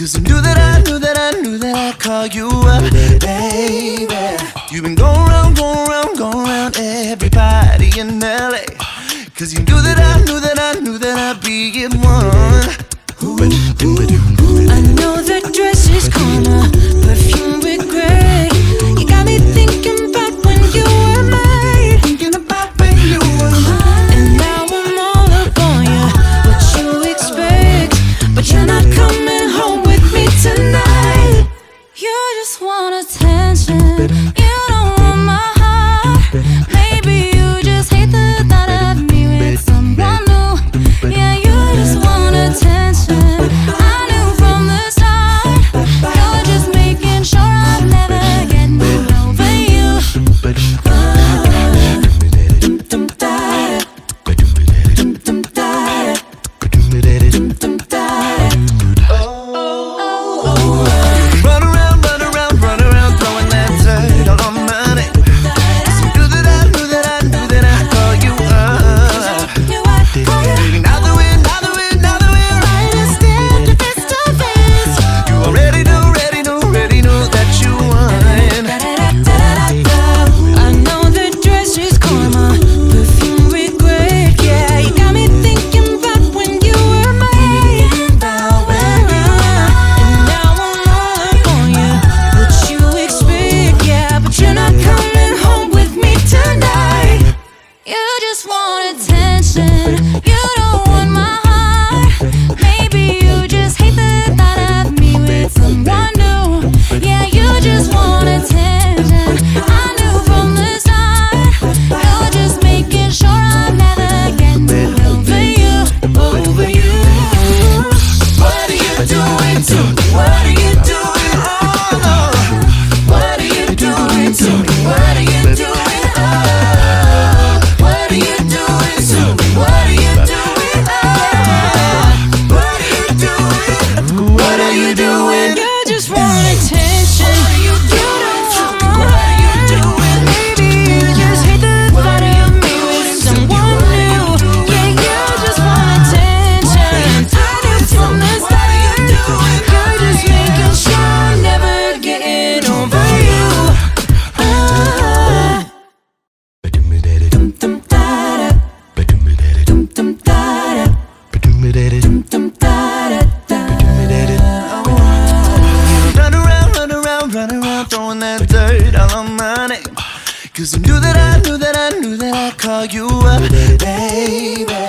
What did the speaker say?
'Cause I knew that I knew that I knew that I'd call you up, baby. You've been going round, going round, going round everybody in LA. 'Cause you knew that I knew that I knew that I'd be in one. I know that dress is karma, perfume regret. You got me thinking about when you were mine, Thinking about when you were mine. and now I'm all up on you. What you expect, but you're not coming home with me tonight. You just want attention, you don't want my heart. Maybe you just hate the thought of me with someone new. Yeah, you just want attention. I knew from the start. You're just making sure I'm never getting over you. Run around, run around, run around, throwing that dirt all on my name. 'Cause I knew that I knew that I knew that I'd call you up. Baby, now that we're right and stand face to face, you already know that you won. I know the dress is karma, perfume regret. Yeah, you got me thinking about when you were mine. And now I'm all up on you. What you expect, yeah, but you're not coming home with me tonight. You just want attention, you don't want my heart. Maybe you just hate the thought of me with someone new. Yeah, you just want attention. I knew from the start. You're just making sure I'm never getting over you, over you. What are you doing to me? What are you doing? Oh, no. What are you doing to me? What are you doing? Oh, what are you doing to me? What are you doing? Oh, what are you doing? What are you doing? You just want attention. You don't want my What are you heart. doing? Maybe you just hate the thought of me with someone new. Yeah, you just want attention. I knew from the start. You're just making sure I'm never getting over you. Run around, throwing that dirt all on my name. 'Cause I knew that I knew that I knew that I'd call you up, baby.